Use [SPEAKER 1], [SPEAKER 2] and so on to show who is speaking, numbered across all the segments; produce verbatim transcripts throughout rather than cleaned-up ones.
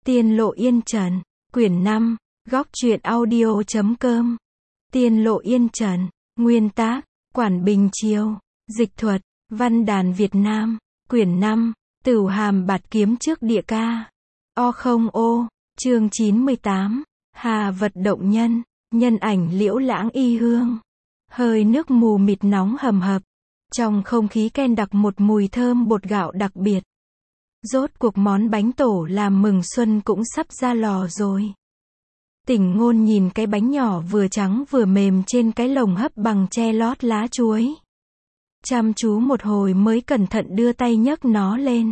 [SPEAKER 1] Tiên Lộ Yên Trần, quyển năm, góc truyện audio chấm com. Tiên Lộ Yên Trần, nguyên tác, Quản Bình Chiêu, dịch thuật, Văn đàn Việt Nam, quyển năm, Tửu Hàm Bạt Kiếm Trước Địa Ca. O không ô, chương chín mươi tám, Hà Vật Động Nhân, nhân ảnh liễu lãng y hương. Hơi nước mù mịt nóng hầm hập. Trong không khí ken đặc một mùi thơm bột gạo đặc biệt. Rốt cuộc món bánh tổ làm mừng xuân cũng sắp ra lò rồi. Tỉnh Ngôn nhìn cái bánh nhỏ vừa trắng vừa mềm trên cái lồng hấp bằng tre lót lá chuối. Chăm chú một hồi mới cẩn thận đưa tay nhấc nó lên.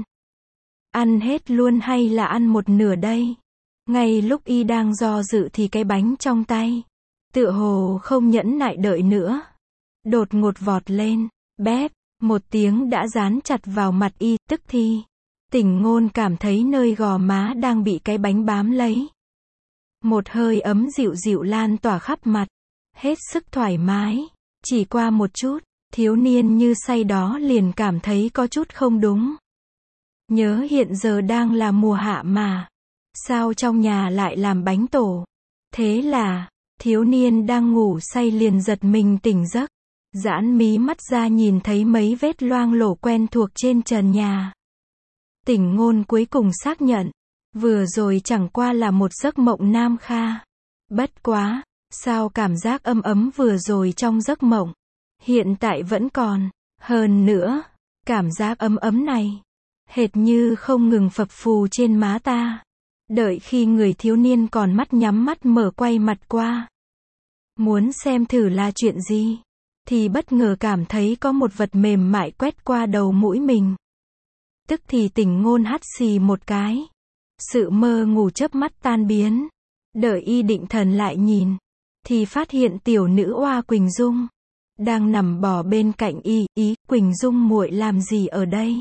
[SPEAKER 1] Ăn hết luôn hay là ăn một nửa đây? Ngay lúc y đang do dự thì cái bánh trong tay, tựa hồ không nhẫn nại đợi nữa, đột ngột vọt lên, bép, một tiếng đã dán chặt vào mặt y, tức thì Tỉnh Ngôn cảm thấy nơi gò má đang bị cái bánh bám lấy. Một hơi ấm dịu dịu lan tỏa khắp mặt, hết sức thoải mái. Chỉ qua một chút, thiếu niên như say đó liền cảm thấy có chút không đúng. Nhớ hiện giờ đang là mùa hạ mà, sao trong nhà lại làm bánh tổ? Thế là, thiếu niên đang ngủ say liền giật mình tỉnh giấc, giãn mí mắt ra nhìn thấy mấy vết loang lổ quen thuộc trên trần nhà. Tỉnh Ngôn cuối cùng xác nhận, vừa rồi chẳng qua là một giấc mộng nam kha. Bất quá, sao cảm giác ấm ấm vừa rồi trong giấc mộng, hiện tại vẫn còn. Hơn nữa, cảm giác ấm ấm này, hệt như không ngừng phập phù trên má ta. Đợi khi người thiếu niên còn mắt nhắm mắt mở quay mặt qua, muốn xem thử là chuyện gì, thì bất ngờ cảm thấy có một vật mềm mại quét qua đầu mũi mình. Tức thì Tỉnh Ngôn hắt xì một cái. Sự mơ ngủ chớp mắt tan biến. Đợi y định thần lại nhìn, thì phát hiện tiểu nữ oa Quỳnh Dung đang nằm bò bên cạnh y. Ý, Quỳnh Dung muội làm gì ở đây?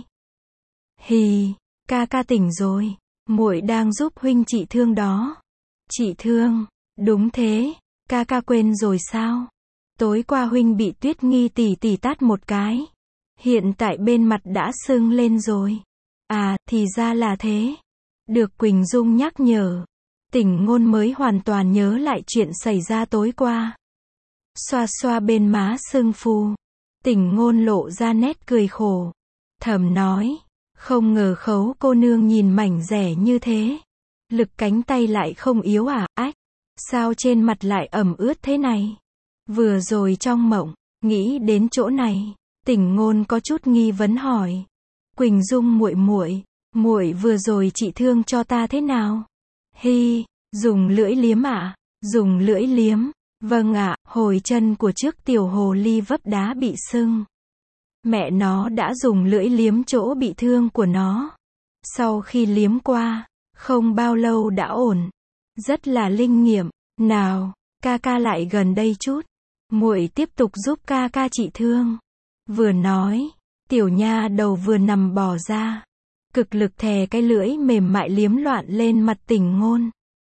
[SPEAKER 1] Hì, ca ca tỉnh rồi, muội đang giúp huynh trị thương đó. Trị thương? Đúng thế, ca ca quên rồi sao? Tối qua huynh bị Tuyết Nghi tỷ tỷ tát một cái, hiện tại bên mặt đã sưng lên rồi. À, thì ra là thế. Được Quỳnh Dung nhắc nhở, Tỉnh Ngôn mới hoàn toàn nhớ lại chuyện xảy ra tối qua. Xoa xoa bên má sưng phù, Tỉnh Ngôn lộ ra nét cười khổ, thầm nói, không ngờ Khấu cô nương nhìn mảnh rẻ như thế, lực cánh tay lại không yếu à? Ách, sao trên mặt lại ẩm ướt thế này? Vừa rồi trong mộng, nghĩ đến chỗ này, Tỉnh Ngôn có chút nghi vấn hỏi, Quỳnh Dung muội muội, muội vừa rồi trị thương cho ta thế nào? Hi, dùng lưỡi liếm ạ? À? Dùng lưỡi liếm? Vâng ạ, à, hồi chân của trước tiểu hồ ly vấp đá bị sưng. Mẹ nó đã dùng lưỡi liếm chỗ bị thương của nó. Sau khi liếm qua, không bao lâu đã ổn. Rất là linh nghiệm. Nào, ca ca lại gần đây chút. Muội tiếp tục giúp ca ca trị thương. Vừa nói, tiểu nha đầu vừa nằm bò ra, cực lực thè cái lưỡi mềm mại liếm loạn lên mặt Tỉnh Ngôn.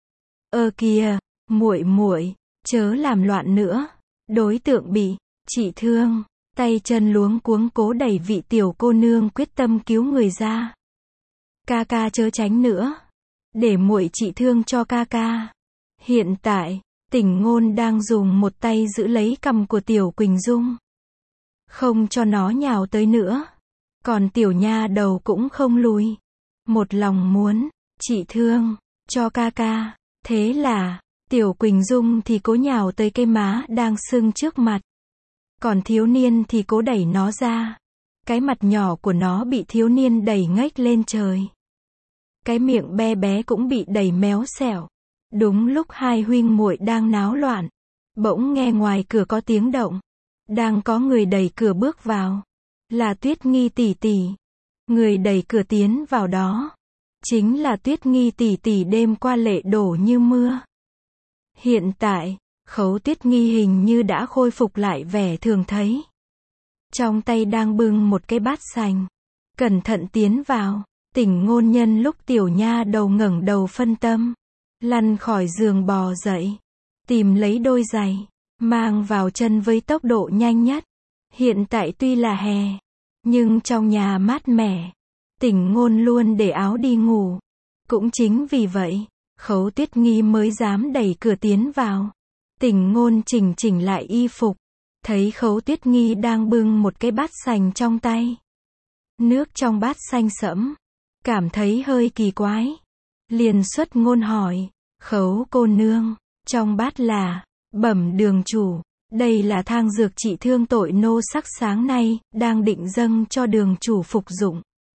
[SPEAKER 1] Ơ kìa, muội muội, chớ làm loạn nữa. Đối tượng bị trị thương, tay chân luống cuống cố đẩy vị tiểu cô nương quyết tâm cứu người ra. Ca ca chớ tránh nữa, để muội trị thương cho ca ca. Hiện tại, Tỉnh Ngôn đang dùng một tay giữ lấy cằm của tiểu Quỳnh Dung, không cho nó nhào tới nữa. Còn tiểu nha đầu cũng không lùi, một lòng muốn trị thương cho ca ca. Thế là, tiểu Quỳnh Dung thì cố nhào tới cái má đang sưng trước mặt, còn thiếu niên thì cố đẩy nó ra. Cái mặt nhỏ của nó bị thiếu niên đẩy ngách lên trời. Cái miệng bé bé cũng bị đẩy méo xẻo. Đúng lúc hai huynh muội đang náo loạn, bỗng nghe ngoài cửa có tiếng động. Đang có người đẩy cửa bước vào. Là Tuyết Nghi tỷ tỷ. Người đẩy cửa tiến vào đó, chính là Tuyết Nghi tỷ tỷ đêm qua lệ đổ như mưa. Hiện tại, Khấu Tuyết Nghi hình như đã khôi phục lại vẻ thường thấy. Trong tay đang bưng một cái bát sành, cẩn thận tiến vào. Tỉnh Ngôn nhân lúc tiểu nha đầu ngẩng đầu phân tâm, lăn khỏi giường bò dậy, tìm lấy đôi giày, mang vào chân với tốc độ nhanh nhất. Hiện tại tuy là hè, nhưng trong nhà mát mẻ, Tỉnh Ngôn luôn để áo đi ngủ. Cũng chính vì vậy, Khấu Tuyết Nghi mới dám đẩy cửa tiến vào. Tỉnh Ngôn chỉnh chỉnh lại y phục, thấy Khấu Tuyết Nghi đang bưng một cái bát sành trong tay. Nước trong bát xanh sẫm, cảm thấy hơi kỳ quái. Liền xuất ngôn hỏi, Khấu cô nương, trong bát là, bẩm đường chủ, đây là thang dược trị thương tội nô sắc sáng nay, đang định dâng cho đường chủ phục dụng.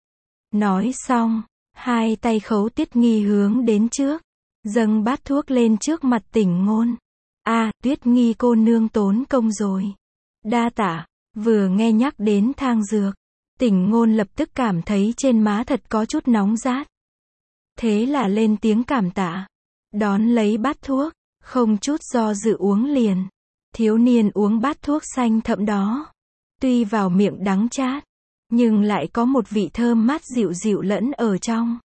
[SPEAKER 1] Nói xong, hai tay Khấu Tuyết Nghi hướng đến trước, dâng bát thuốc lên trước mặt Tỉnh Ngôn. A, Tuyết Nghi cô nương tốn công rồi. Đa tạ. Vừa nghe nhắc đến thang dược, Tỉnh Ngôn lập tức cảm thấy trên má thật có chút nóng rát. Thế là lên tiếng cảm tạ, đón lấy bát thuốc, không chút do dự uống liền. Thiếu niên uống bát thuốc xanh thẫm đó, tuy vào miệng đắng chát, nhưng lại có một vị thơm mát dịu dịu lẫn ở trong.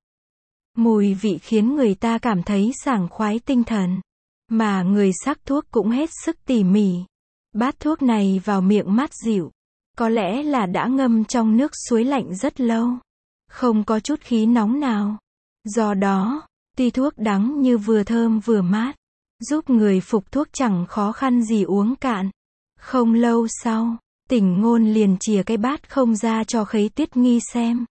[SPEAKER 1] Mùi vị khiến người ta cảm thấy sảng khoái tinh thần, mà người sắc thuốc cũng hết sức tỉ mỉ. Bát thuốc này vào miệng mát dịu, có lẽ là đã ngâm trong nước suối lạnh rất lâu, không có chút khí nóng nào. Do đó, tuy thuốc đắng như vừa thơm vừa mát, giúp người phục thuốc chẳng khó khăn gì uống cạn. Không lâu sau, Tỉnh Ngôn liền chìa cái bát không ra cho Khấu Tuyết Nghi xem.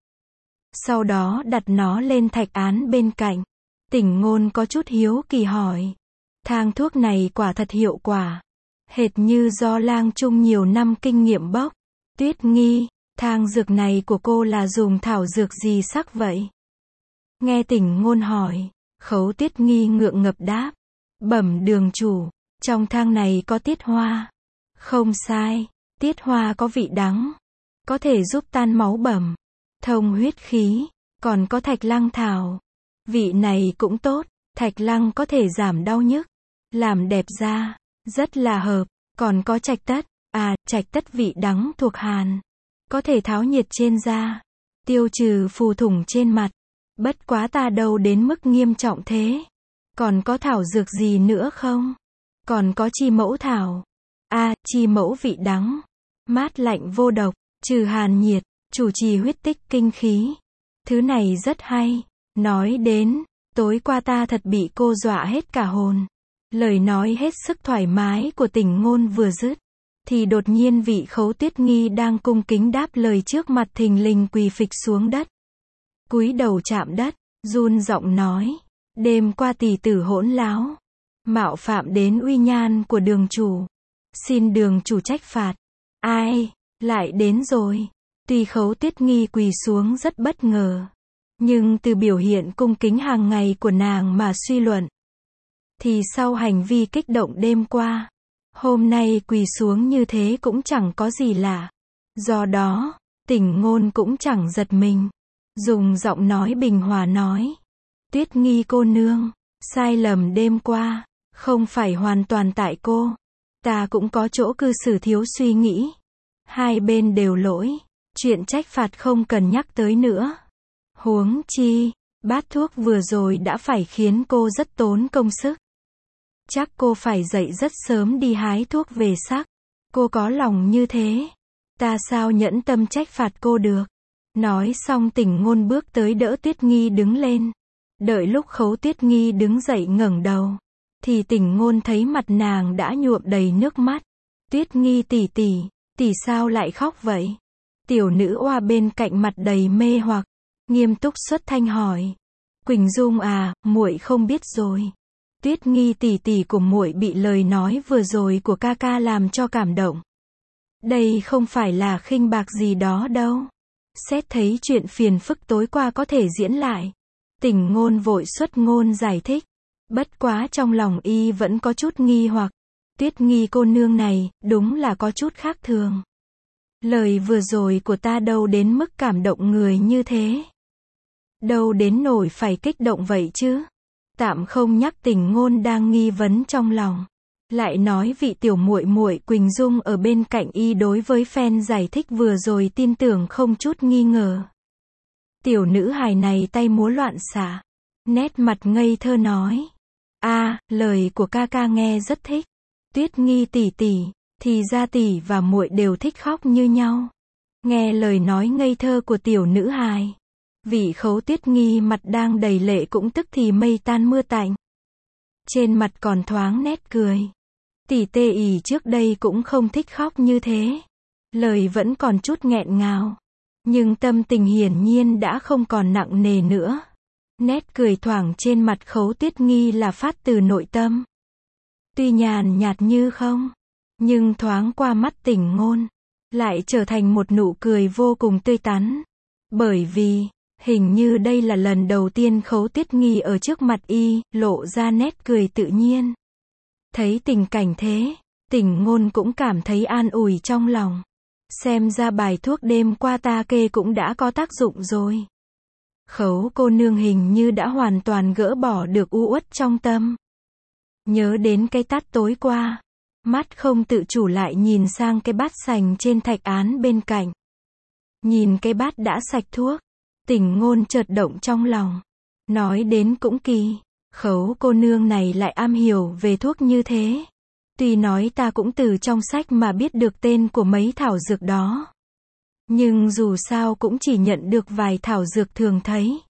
[SPEAKER 1] Sau đó đặt nó lên thạch án bên cạnh. Tỉnh Ngôn có chút hiếu kỳ hỏi, thang thuốc này quả thật hiệu quả, hệt như do lang trung nhiều năm kinh nghiệm bốc. Tuyết Nghi, thang dược này của cô là dùng thảo dược gì sắc vậy? Nghe Tỉnh Ngôn hỏi, Khấu Tuyết Nghi ngượng ngập đáp, bẩm đường chủ, trong thang này có tiết hoa. Không sai, tiết hoa có vị đắng, có thể giúp tan máu bẩm, thông huyết khí, còn có thạch lăng thảo. Vị này cũng tốt, thạch lăng có thể giảm đau nhức, làm đẹp da, rất là hợp, còn có trạch tất, à, trạch tất vị đắng thuộc hàn, có thể tháo nhiệt trên da, tiêu trừ phù thủng trên mặt. Bất quá ta đâu đến mức nghiêm trọng thế. Còn có thảo dược gì nữa không? Còn có chi mẫu thảo. A, chi mẫu vị đắng, mát lạnh vô độc, trừ hàn nhiệt, chủ trì huyết tích kinh khí. Thứ này rất hay. Nói đến, tối qua ta thật bị cô dọa hết cả hồn. Lời nói hết sức thoải mái của Tỉnh Ngôn vừa dứt, thì đột nhiên vị Khấu Tuyết Nghi đang cung kính đáp lời trước mặt thình lình quỳ phịch xuống đất. Cúi đầu chạm đất, run giọng nói, đêm qua tỷ tử hỗn láo, mạo phạm đến uy nhan của đường chủ, xin đường chủ trách phạt. Ai, lại đến rồi. Tuy Khấu Tuyết Nghi quỳ xuống rất bất ngờ, nhưng từ biểu hiện cung kính hàng ngày của nàng mà suy luận, thì sau hành vi kích động đêm qua, hôm nay quỳ xuống như thế cũng chẳng có gì lạ. Do đó, Tỉnh Ngôn cũng chẳng giật mình, dùng giọng nói bình hòa nói, Tuyết Nghi cô nương, sai lầm đêm qua, không phải hoàn toàn tại cô. Ta cũng có chỗ cư xử thiếu suy nghĩ. Hai bên đều lỗi, chuyện trách phạt không cần nhắc tới nữa. Huống chi, bát thuốc vừa rồi đã phải khiến cô rất tốn công sức. Chắc cô phải dậy rất sớm đi hái thuốc về sắc. Cô có lòng như thế, ta sao nhẫn tâm trách phạt cô được. Nói xong Tỉnh Ngôn bước tới đỡ Tuyết Nghi đứng lên. Đợi lúc Khấu Tuyết Nghi đứng dậy ngẩng đầu, thì Tỉnh Ngôn thấy mặt nàng đã nhuộm đầy nước mắt. Tuyết Nghi tỷ tỷ, tỷ sao lại khóc vậy? Tiểu nữ oa bên cạnh mặt đầy mê hoặc, nghiêm túc xuất thanh hỏi. Quỳnh Dung à, muội không biết rồi. Tuyết Nghi tỷ tỷ của muội bị lời nói vừa rồi của ca ca làm cho cảm động. Đây không phải là khinh bạc gì đó đâu. Xét thấy chuyện phiền phức tối qua có thể diễn lại. Tỉnh Ngôn vội xuất ngôn giải thích. Bất quá trong lòng y vẫn có chút nghi hoặc. Tuyết Nghi cô nương này, đúng là có chút khác thường. Lời vừa rồi của ta đâu đến mức cảm động người như thế. Đâu đến nổi phải kích động vậy chứ. Tạm không nhắc Tỉnh Ngôn đang nghi vấn trong lòng. Lại nói vị tiểu muội muội Quỳnh Dung ở bên cạnh y đối với phen giải thích vừa rồi tin tưởng không chút nghi ngờ. Tiểu nữ hài này tay múa loạn xạ, nét mặt ngây thơ nói. A, à, lời của ca ca nghe rất thích. Tuyết Nghi tỷ tỷ, thì ra tỷ và muội đều thích khóc như nhau. Nghe lời nói ngây thơ của tiểu nữ hài, Vị Khấu Tuyết Nghi mặt đang đầy lệ cũng tức thì mây tan mưa tạnh. Trên mặt còn thoáng nét cười. Tỷ Tê ỉ trước đây cũng không thích khóc như thế. Lời vẫn còn chút nghẹn ngào. Nhưng tâm tình hiển nhiên đã không còn nặng nề nữa. Nét cười thoảng trên mặt Khấu Tuyết Nghi là phát từ nội tâm. Tuy nhàn nhạt như không, nhưng thoáng qua mắt Tỉnh Ngôn, lại trở thành một nụ cười vô cùng tươi tắn. Bởi vì, hình như đây là lần đầu tiên Khấu Tuyết Nghi ở trước mặt y, lộ ra nét cười tự nhiên. Thấy tình cảnh thế, Tỉnh Ngôn cũng cảm thấy an ủi trong lòng. Xem ra bài thuốc đêm qua ta kê cũng đã có tác dụng rồi. Khấu cô nương hình như đã hoàn toàn gỡ bỏ được u uất trong tâm. Nhớ đến cái tát tối qua, mắt không tự chủ lại nhìn sang cái bát sành trên thạch án bên cạnh. Nhìn cái bát đã sạch thuốc, Tỉnh Ngôn chợt động trong lòng. Nói đến cũng kỳ, Khấu cô nương này lại am hiểu về thuốc như thế. Tuy nói ta cũng từ trong sách mà biết được tên của mấy thảo dược đó. Nhưng dù sao cũng chỉ nhận được vài thảo dược thường thấy.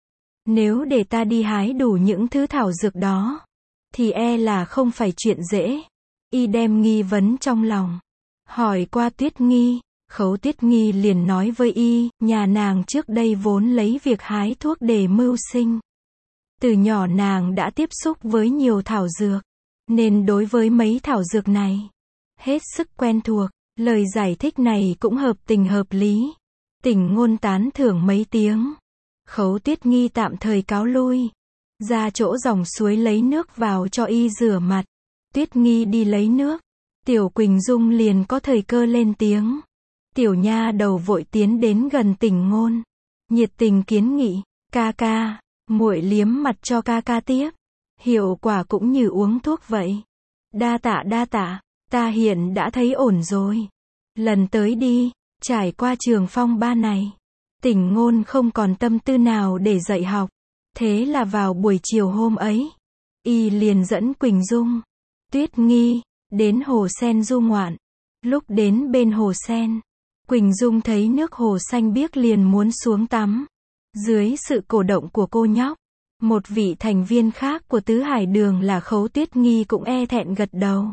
[SPEAKER 1] Nếu để ta đi hái đủ những thứ thảo dược đó, thì e là không phải chuyện dễ. Y đem nghi vấn trong lòng. Hỏi qua Tuyết Nghi, Khấu Tuyết Nghi liền nói với y, nhà nàng trước đây vốn lấy việc hái thuốc để mưu sinh. Từ nhỏ nàng đã tiếp xúc với nhiều thảo dược, nên đối với mấy thảo dược này, hết sức quen thuộc. Lời giải thích này cũng hợp tình hợp lý. Tỉnh Ngôn tán thưởng mấy tiếng. Khấu Tuyết Nghi tạm thời cáo lui. Ra chỗ dòng suối lấy nước vào cho y rửa mặt. Tuyết Nghi đi lấy nước. Tiểu Quỳnh Dung liền có thời cơ lên tiếng. Tiểu nha đầu vội tiến đến gần Tỉnh Ngôn. Nhiệt tình kiến nghị. Ca ca, muội liếm mặt cho ca ca tiếp. Hiệu quả cũng như uống thuốc vậy. Đa tạ đa tạ. Ta hiện đã thấy ổn rồi. Lần tới đi, trải qua trường phong ba này, Tỉnh Ngôn không còn tâm tư nào để dạy học. Thế là vào buổi chiều hôm ấy, y liền dẫn Quỳnh Dung, Tuyết Nghi, đến hồ sen du ngoạn. Lúc đến bên hồ sen, Quỳnh Dung thấy nước hồ xanh biếc liền muốn xuống tắm. Dưới sự cổ động của cô nhóc, một vị thành viên khác của Tứ Hải Đường là Khấu Tuyết Nghi cũng e thẹn gật đầu.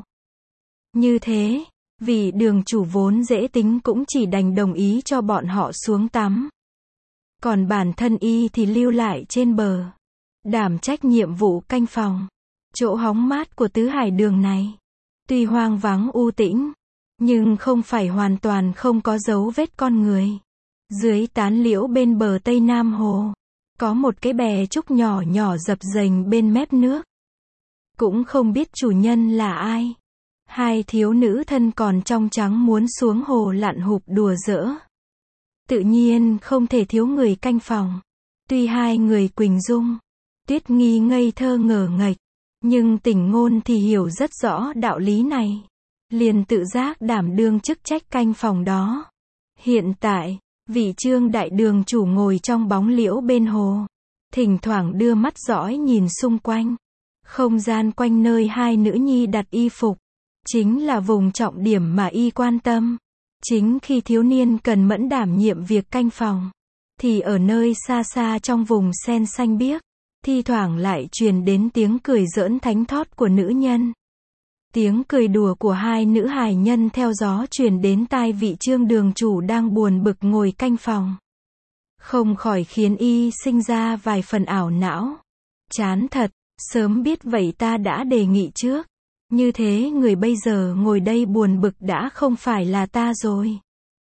[SPEAKER 1] Như thế, vị đường chủ vốn dễ tính cũng chỉ đành đồng ý cho bọn họ xuống tắm. Còn bản thân y thì lưu lại trên bờ, đảm trách nhiệm vụ canh phòng. Chỗ hóng mát của Tứ Hải Đường này, tuy hoang vắng u tĩnh, nhưng không phải hoàn toàn không có dấu vết con người. Dưới tán liễu bên bờ Tây Nam Hồ, có một cái bè trúc nhỏ nhỏ dập dềnh bên mép nước. Cũng không biết chủ nhân là ai. Hai thiếu nữ thân còn trong trắng muốn xuống hồ lặn hụp đùa giỡn. Tự nhiên không thể thiếu người canh phòng. Tuy hai người Quỳnh Dung, Tuyết Nghi ngây thơ ngờ nghệch, nhưng Tỉnh Ngôn thì hiểu rất rõ đạo lý này. Liền tự giác đảm đương chức trách canh phòng đó. Hiện tại, vị Trương đại đường chủ ngồi trong bóng liễu bên hồ, thỉnh thoảng đưa mắt dõi nhìn xung quanh. Không gian quanh nơi hai nữ nhi đặt y phục, chính là vùng trọng điểm mà y quan tâm. Chính khi thiếu niên cần mẫn đảm nhiệm việc canh phòng, thì ở nơi xa xa trong vùng sen xanh biếc, thi thoảng lại truyền đến tiếng cười giỡn thánh thót của nữ nhân. Tiếng cười đùa của hai nữ hài nhân theo gió truyền đến tai vị Trương đường chủ đang buồn bực ngồi canh phòng. Không khỏi khiến y sinh ra vài phần ảo não. Chán thật, sớm biết vậy ta đã đề nghị trước. Như thế người bây giờ ngồi đây buồn bực đã không phải là ta rồi.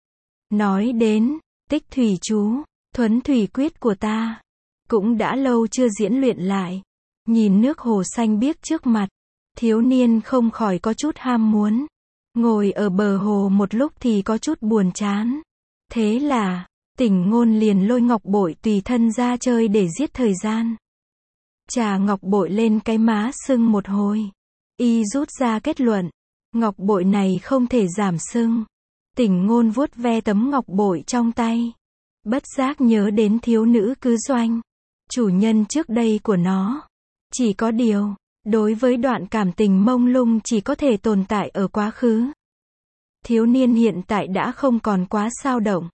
[SPEAKER 1] Nói đến, tích thủy chú, thuấn thủy quyết của ta, cũng đã lâu chưa diễn luyện lại. Nhìn nước hồ xanh biếc trước mặt, thiếu niên không khỏi có chút ham muốn. Ngồi ở bờ hồ một lúc thì có chút buồn chán. Thế là, Tỉnh Ngôn liền lôi ngọc bội tùy thân ra chơi để giết thời gian. Chà ngọc bội lên cái má sưng một hồi. Y rút ra kết luận, ngọc bội này không thể giảm sưng. Tỉnh Ngôn vuốt ve tấm ngọc bội trong tay. Bất giác nhớ đến thiếu nữ cứ Doanh, chủ nhân trước đây của nó. Chỉ có điều, đối với đoạn cảm tình mông lung chỉ có thể tồn tại ở quá khứ. Thiếu niên hiện tại đã không còn quá sao động.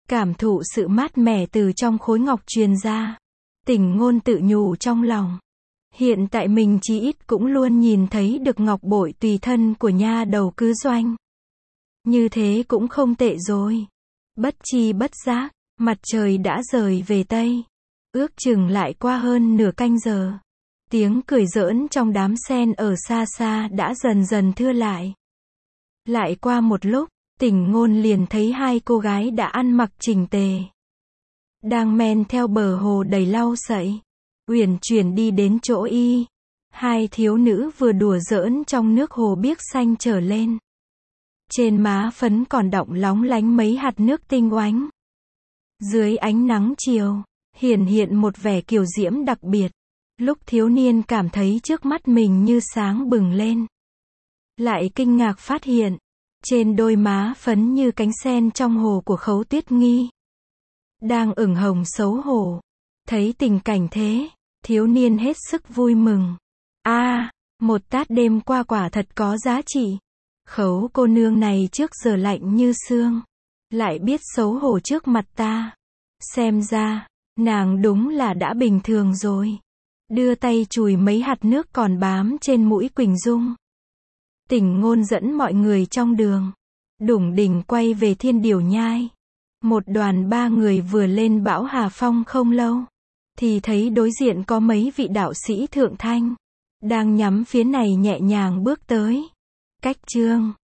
[SPEAKER 1] Cảm thụ sự mát mẻ từ trong khối ngọc truyền ra. Tỉnh Ngôn tự nhủ trong lòng. Hiện tại mình chí ít cũng luôn nhìn thấy được ngọc bội tùy thân của nha đầu cứ Doanh. Như thế cũng không tệ rồi. Bất chi bất giác, mặt trời đã rời về Tây. Ước chừng lại qua hơn nửa canh giờ. Tiếng cười giỡn trong đám sen ở xa xa đã dần dần thưa lại. Lại qua một lúc, Tỉnh Ngôn liền thấy hai cô gái đã ăn mặc chỉnh tề. Đang men theo bờ hồ đầy lau sậy. Uyển chuyển đi đến chỗ y. Hai thiếu nữ vừa đùa giỡn trong nước hồ biếc xanh trở lên. Trên má phấn còn đọng lóng lánh mấy hạt nước tinh oánh. Dưới ánh nắng chiều, hiển hiện một vẻ kiều diễm đặc biệt. Lúc thiếu niên cảm thấy trước mắt mình như sáng bừng lên. Lại kinh ngạc phát hiện, trên đôi má phấn như cánh sen trong hồ của Khấu Tuyết Nghi. Đang ửng hồng xấu hổ. Thấy tình cảnh thế, thiếu niên hết sức vui mừng. A, à, một tát đêm qua quả thật có giá trị. Khấu cô nương này trước giờ lạnh như xương. Lại biết xấu hổ trước mặt ta. Xem ra, nàng đúng là đã bình thường rồi. Đưa tay chùi mấy hạt nước còn bám trên mũi Quỳnh Dung. Tỉnh Ngôn dẫn mọi người trong đường. Đủng đỉnh quay về Thiên Điểu Nhai. Một đoàn ba người vừa lên bão Hà Phong không lâu. Thì thấy đối diện có mấy vị đạo sĩ thượng thanh. Đang nhắm phía này nhẹ nhàng bước tới. Cách chương